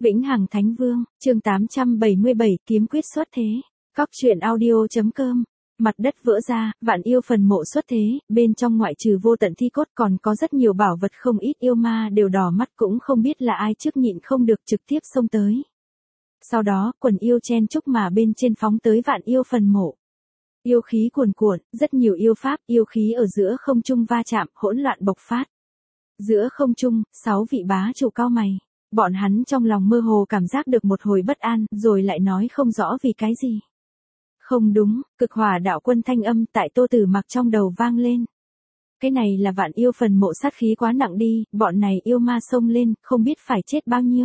Vĩnh Hằng Thánh Vương, chương 877, kiếm quyết xuất thế. Cóc truyện audio.com. Mặt đất vỡ ra, vạn yêu phần mộ xuất thế, bên trong ngoại trừ vô tận thi cốt còn có rất nhiều bảo vật, không ít yêu ma đều đỏ mắt, cũng không biết là ai trước nhịn không được trực tiếp xông tới. Sau đó, quần yêu chen chúc mà bên trên phóng tới vạn yêu phần mộ. Yêu khí cuồn cuộn, rất nhiều yêu pháp, yêu khí ở giữa không trung va chạm, hỗn loạn bộc phát. Giữa không trung, 6 vị bá chủ cao mày. Bọn hắn trong lòng mơ hồ cảm giác được một hồi bất an, rồi lại nói không rõ vì cái gì. Không đúng, cực hỏa đạo quân thanh âm tại Tô Tử Mặc trong đầu vang lên. Cái này là vạn yêu phần mộ, sát khí quá nặng đi, bọn này yêu ma xông lên, không biết phải chết bao nhiêu.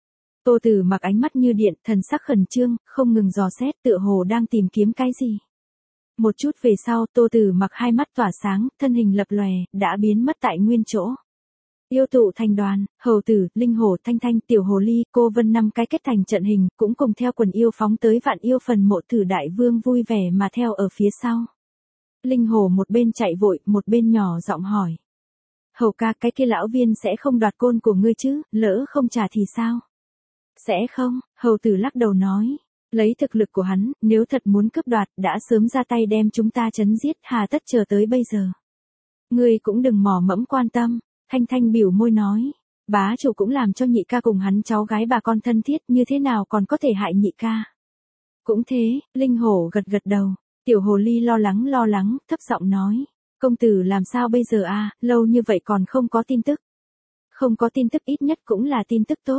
Tô Tử Mặc ánh mắt như điện, thần sắc khẩn trương, không ngừng dò xét, tựa hồ đang tìm kiếm cái gì. Một chút về sau, Tô Tử Mặc hai mắt tỏa sáng, thân hình lập lòe, đã biến mất tại nguyên chỗ. Yêu tụ thành đoàn, hầu tử, linh hổ, thanh thanh, tiểu hồ ly, cô vân 5 cái kết thành trận hình, cũng cùng theo quần yêu phóng tới vạn yêu phần mộ. Tử đại vương vui vẻ mà theo ở phía sau. Linh hổ một bên chạy vội, một bên nhỏ giọng hỏi. Hầu ca, cái kia lão viên sẽ không đoạt côn của ngươi chứ, lỡ không trả thì sao? Sẽ không, hầu tử lắc đầu nói. Lấy thực lực của hắn, nếu thật muốn cướp đoạt, đã sớm ra tay đem chúng ta chấn giết, hà tất chờ tới bây giờ. Ngươi cũng đừng mò mẫm quan tâm. Thanh thanh biểu môi nói, bá chủ cũng làm cho nhị ca cùng hắn cháu gái bà con thân thiết, như thế nào còn có thể hại nhị ca. Cũng thế, linh hổ gật gật đầu, tiểu hồ ly lo lắng, thấp giọng nói, công tử làm sao bây giờ à, lâu như vậy còn không có tin tức. Không có tin tức ít nhất cũng là tin tức tốt.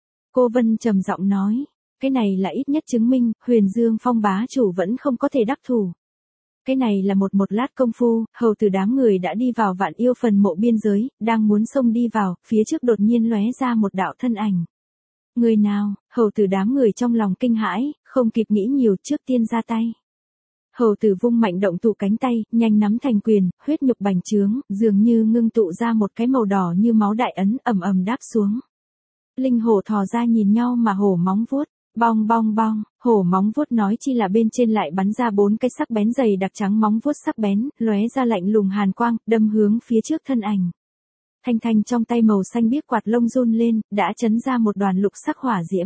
Cô Vân trầm giọng nói, cái này là ít nhất chứng minh, Huyền Dương Phong bá chủ vẫn không có thể đắc thủ. Cái này là một lát công phu, hầu tử đám người đã đi vào vạn yêu phần mộ biên giới, đang muốn xông đi vào, phía trước đột nhiên lóe ra một đạo thân ảnh. Người nào? Hầu tử đám người trong lòng kinh hãi, không kịp nghĩ nhiều, trước tiên ra tay. Hầu tử vung mạnh động tụ cánh tay, nhanh nắm thành quyền, huyết nhục bành trướng, dường như ngưng tụ ra một cái màu đỏ như máu đại ấn, ầm ầm đáp xuống. Linh hổ thò ra nhìn nhau mà hổ móng vuốt. Bong bong bong, hổ móng vuốt nói chi là bên trên lại bắn ra 4 cái sắc bén dày đặc trắng móng vuốt sắc bén, lóe ra lạnh lùng hàn quang, đâm hướng phía trước thân ảnh. Thanh thanh trong tay màu xanh biếc quạt lông run lên, đã chấn ra một đoàn lục sắc hỏa diễm.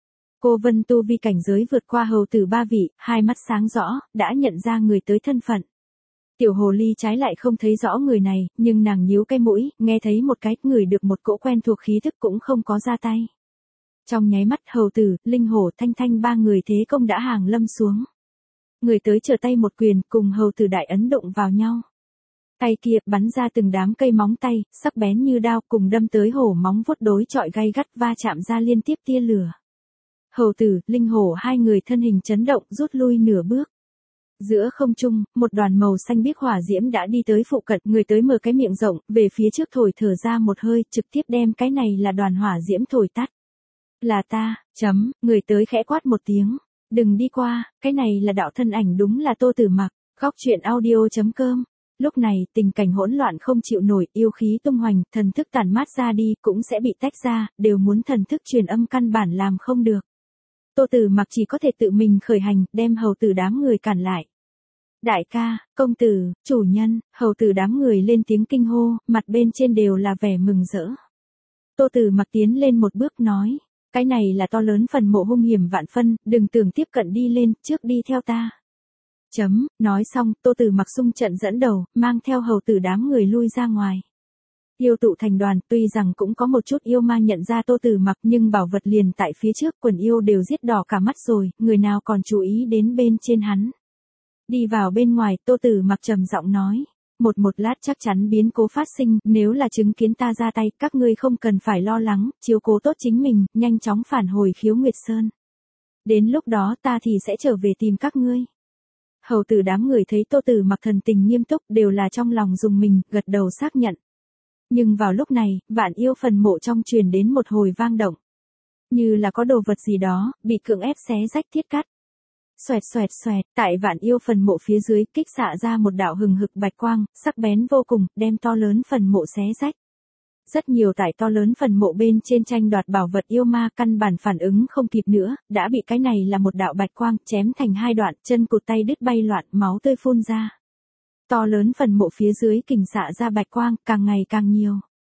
Cô Vân tu vi cảnh giới vượt qua hầu tử 3 vị, hai mắt sáng rõ, đã nhận ra người tới thân phận. Tiểu hồ ly trái lại không thấy rõ người này, nhưng nàng nhíu cái mũi, nghe thấy một cái, ngửi được một cỗ quen thuộc khí thức cũng không có ra tay. Trong nháy mắt hầu tử, linh hổ, thanh thanh ba người thế công đã hàng lâm xuống. Người tới trở tay một quyền, cùng hầu tử đại ấn đụng vào nhau. Tay kia bắn ra từng đám cây móng tay, sắc bén như đao, cùng đâm tới hổ móng vuốt đối chọi gay gắt, va chạm ra liên tiếp tia lửa. Hầu tử, linh hổ hai người thân hình chấn động, rút lui nửa bước. Giữa không trung, một đoàn màu xanh biếc hỏa diễm đã đi tới phụ cận, người tới mở cái miệng rộng, về phía trước thổi thở ra một hơi, trực tiếp đem cái này là đoàn hỏa diễm thổi tắt. Là ta, người tới khẽ quát một tiếng. Đừng đi qua, cái này là đạo thân ảnh, đúng là Tô Tử Mặc. Góc truyện audio.com. Lúc này, tình cảnh hỗn loạn không chịu nổi, yêu khí tung hoành, thần thức tản mát ra đi, cũng sẽ bị tách ra, đều muốn thần thức truyền âm căn bản làm không được. Tô Tử Mặc chỉ có thể tự mình khởi hành, đem hầu tử đám người cản lại. Đại ca, công tử, chủ nhân, hầu tử đám người lên tiếng kinh hô, mặt bên trên đều là vẻ mừng rỡ. Tô Tử Mặc tiến lên một bước nói. Cái này là to lớn phần mộ hung hiểm vạn phân, đừng tưởng tiếp cận đi lên, trước đi theo ta. Nói xong, Tô Tử Mặc xung trận dẫn đầu, mang theo hầu tử đám người lui ra ngoài. Yêu tụ thành đoàn, tuy rằng cũng có một chút yêu ma nhận ra Tô Tử Mặc, nhưng bảo vật liền tại phía trước, quần yêu đều giết đỏ cả mắt rồi, người nào còn chú ý đến bên trên hắn. Đi vào bên ngoài, Tô Tử Mặc trầm giọng nói. Một lát chắc chắn biến cố phát sinh, nếu là chứng kiến ta ra tay, các ngươi không cần phải lo lắng, chiếu cố tốt chính mình, nhanh chóng phản hồi Khiếu Nguyệt Sơn. Đến lúc đó ta thì sẽ trở về tìm các ngươi. Hầu tử đám người thấy Tô Tử Mặc thần tình nghiêm túc, đều là trong lòng dùng mình, gật đầu xác nhận. Nhưng vào lúc này, vạn yêu phần mộ trong truyền đến một hồi vang động. Như là có đồ vật gì đó, bị cưỡng ép xé rách thiết cắt. Xoẹt, tại vạn yêu phần mộ phía dưới, kích xạ ra một đạo hừng hực bạch quang, sắc bén vô cùng, đem to lớn phần mộ xé rách. Rất nhiều tại to lớn phần mộ bên trên tranh đoạt bảo vật yêu ma căn bản phản ứng không kịp nữa, đã bị cái này là một đạo bạch quang chém thành hai đoạn, chân cụt tay đứt bay loạn, máu tươi phun ra. To lớn phần mộ phía dưới kình xạ ra bạch quang, càng ngày càng nhiều.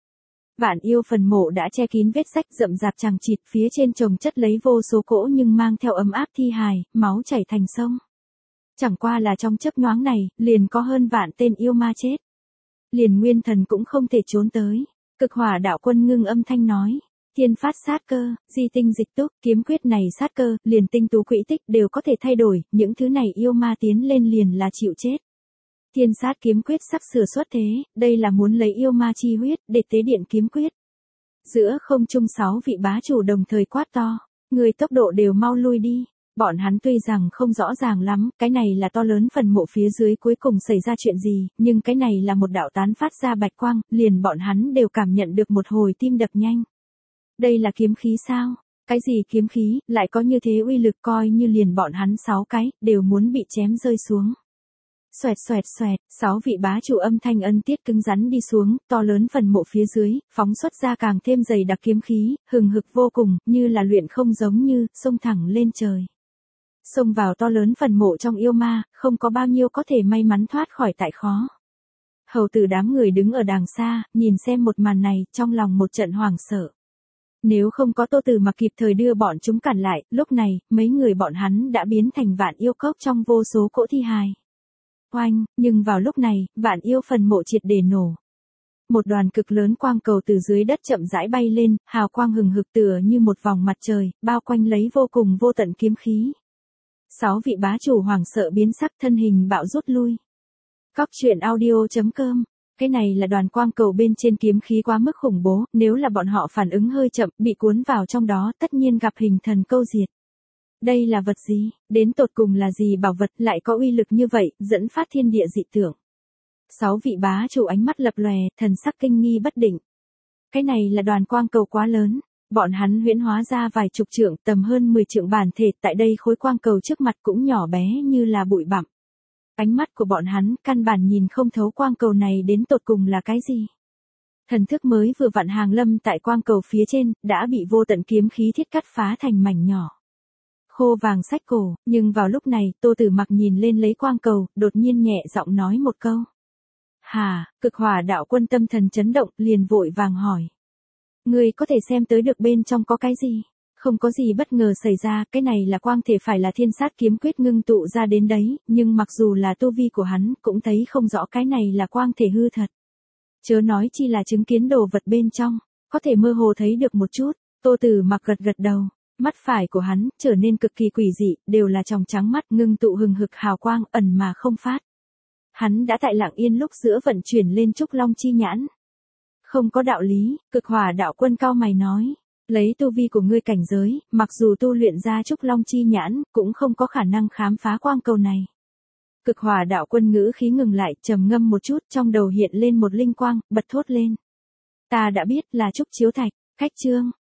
Vạn yêu phần mộ đã che kín vết rách rậm rạp chằng chịt, phía trên chồng chất lấy vô số cỗ nhưng mang theo ấm áp thi hài, máu chảy thành sông. Chẳng qua là trong chớp nhoáng này, liền có hơn vạn tên yêu ma chết. Liền nguyên thần cũng không thể trốn tới. Cực hỏa đạo quân ngưng âm thanh nói. Thiên phát sát cơ, di tinh dịch túc, kiếm quyết này sát cơ, liền tinh tú quỹ tích đều có thể thay đổi, những thứ này yêu ma tiến lên liền là chịu chết. Thiên sát kiếm quyết sắp sửa xuất thế, đây là muốn lấy yêu ma chi huyết để tế điện kiếm quyết. Giữa không trung 6 vị bá chủ đồng thời quát to, người tốc độ đều mau lui đi. Bọn hắn tuy rằng không rõ ràng lắm, cái này là to lớn phần mộ phía dưới cuối cùng xảy ra chuyện gì, nhưng cái này là một đạo tán phát ra bạch quang, liền bọn hắn đều cảm nhận được một hồi tim đập nhanh. Đây là kiếm khí sao? Cái gì kiếm khí, lại có như thế uy lực, coi như liền bọn hắn 6 cái, đều muốn bị chém rơi xuống. Xoẹt xoẹt xoẹt, 6 vị bá chủ âm thanh ân tiết cứng rắn đi xuống, to lớn phần mộ phía dưới, phóng xuất ra càng thêm dày đặc kiếm khí, hừng hực vô cùng, như là luyện không giống như, xông thẳng lên trời. Xông vào to lớn phần mộ trong yêu ma, không có bao nhiêu có thể may mắn thoát khỏi tại khó. Hầu tử đám người đứng ở đàng xa, nhìn xem một màn này, trong lòng một trận hoảng sợ. Nếu không có Tô Tử Mặc kịp thời đưa bọn chúng cản lại, lúc này, mấy người bọn hắn đã biến thành vạn yêu cốc trong vô số cỗ thi hài. Oanh, nhưng vào lúc này, vạn yêu phần mộ triệt để nổ. Một đoàn cực lớn quang cầu từ dưới đất chậm rãi bay lên, hào quang hừng hực tựa như một vòng mặt trời, bao quanh lấy vô cùng vô tận kiếm khí. 6 vị bá chủ hoảng sợ biến sắc, thân hình bạo rút lui. Cóc truyện audio.com. Cái này là đoàn quang cầu bên trên kiếm khí quá mức khủng bố, nếu là bọn họ phản ứng hơi chậm, bị cuốn vào trong đó, tất nhiên gặp hình thần câu diệt. Đây là vật gì? Đến tột cùng là gì bảo vật lại có uy lực như vậy, dẫn phát thiên địa dị tượng. 6 vị bá chủ ánh mắt lập lòe, thần sắc kinh nghi bất định. Cái này là đoàn quang cầu quá lớn. Bọn hắn huyễn hóa ra vài chục trượng, tầm hơn 10 trượng bản thể, tại đây khối quang cầu trước mặt cũng nhỏ bé như là bụi bặm. Ánh mắt của bọn hắn căn bản nhìn không thấu quang cầu này đến tột cùng là cái gì. Thần thức mới vừa vặn hàng lâm tại quang cầu phía trên, đã bị vô tận kiếm khí thiết cắt phá thành mảnh nhỏ. Khô vàng sách cổ, nhưng vào lúc này, Tô Tử Mặc nhìn lên lấy quang cầu, đột nhiên nhẹ giọng nói một câu. Hà, cực hỏa đạo quân tâm thần chấn động, liền vội vàng hỏi. Người có thể xem tới được bên trong có cái gì? Không có gì bất ngờ xảy ra, cái này là quang thể phải là thiên sát kiếm quyết ngưng tụ ra đến đấy, nhưng mặc dù là tu vi của hắn, cũng thấy không rõ cái này là quang thể hư thật. Chớ nói chi là chứng kiến đồ vật bên trong, có thể mơ hồ thấy được một chút. Tô Tử Mặc gật gật đầu, mắt phải của hắn trở nên cực kỳ quỷ dị, đều là tròng trắng mắt ngưng tụ hừng hực hào quang, ẩn mà không phát. Hắn đã tại Lặng Yên lúc giữa vận chuyển lên trúc long chi nhãn. Không có đạo lý, cực hỏa đạo quân cao mày nói. Lấy tu vi của ngươi cảnh giới, mặc dù tu luyện ra trúc long chi nhãn, cũng không có khả năng khám phá quang cầu này. Cực hỏa đạo quân ngữ khí ngừng lại, trầm ngâm một chút, trong đầu hiện lên một linh quang, bật thốt lên. Ta đã biết là trúc chiếu thạch, cách chương.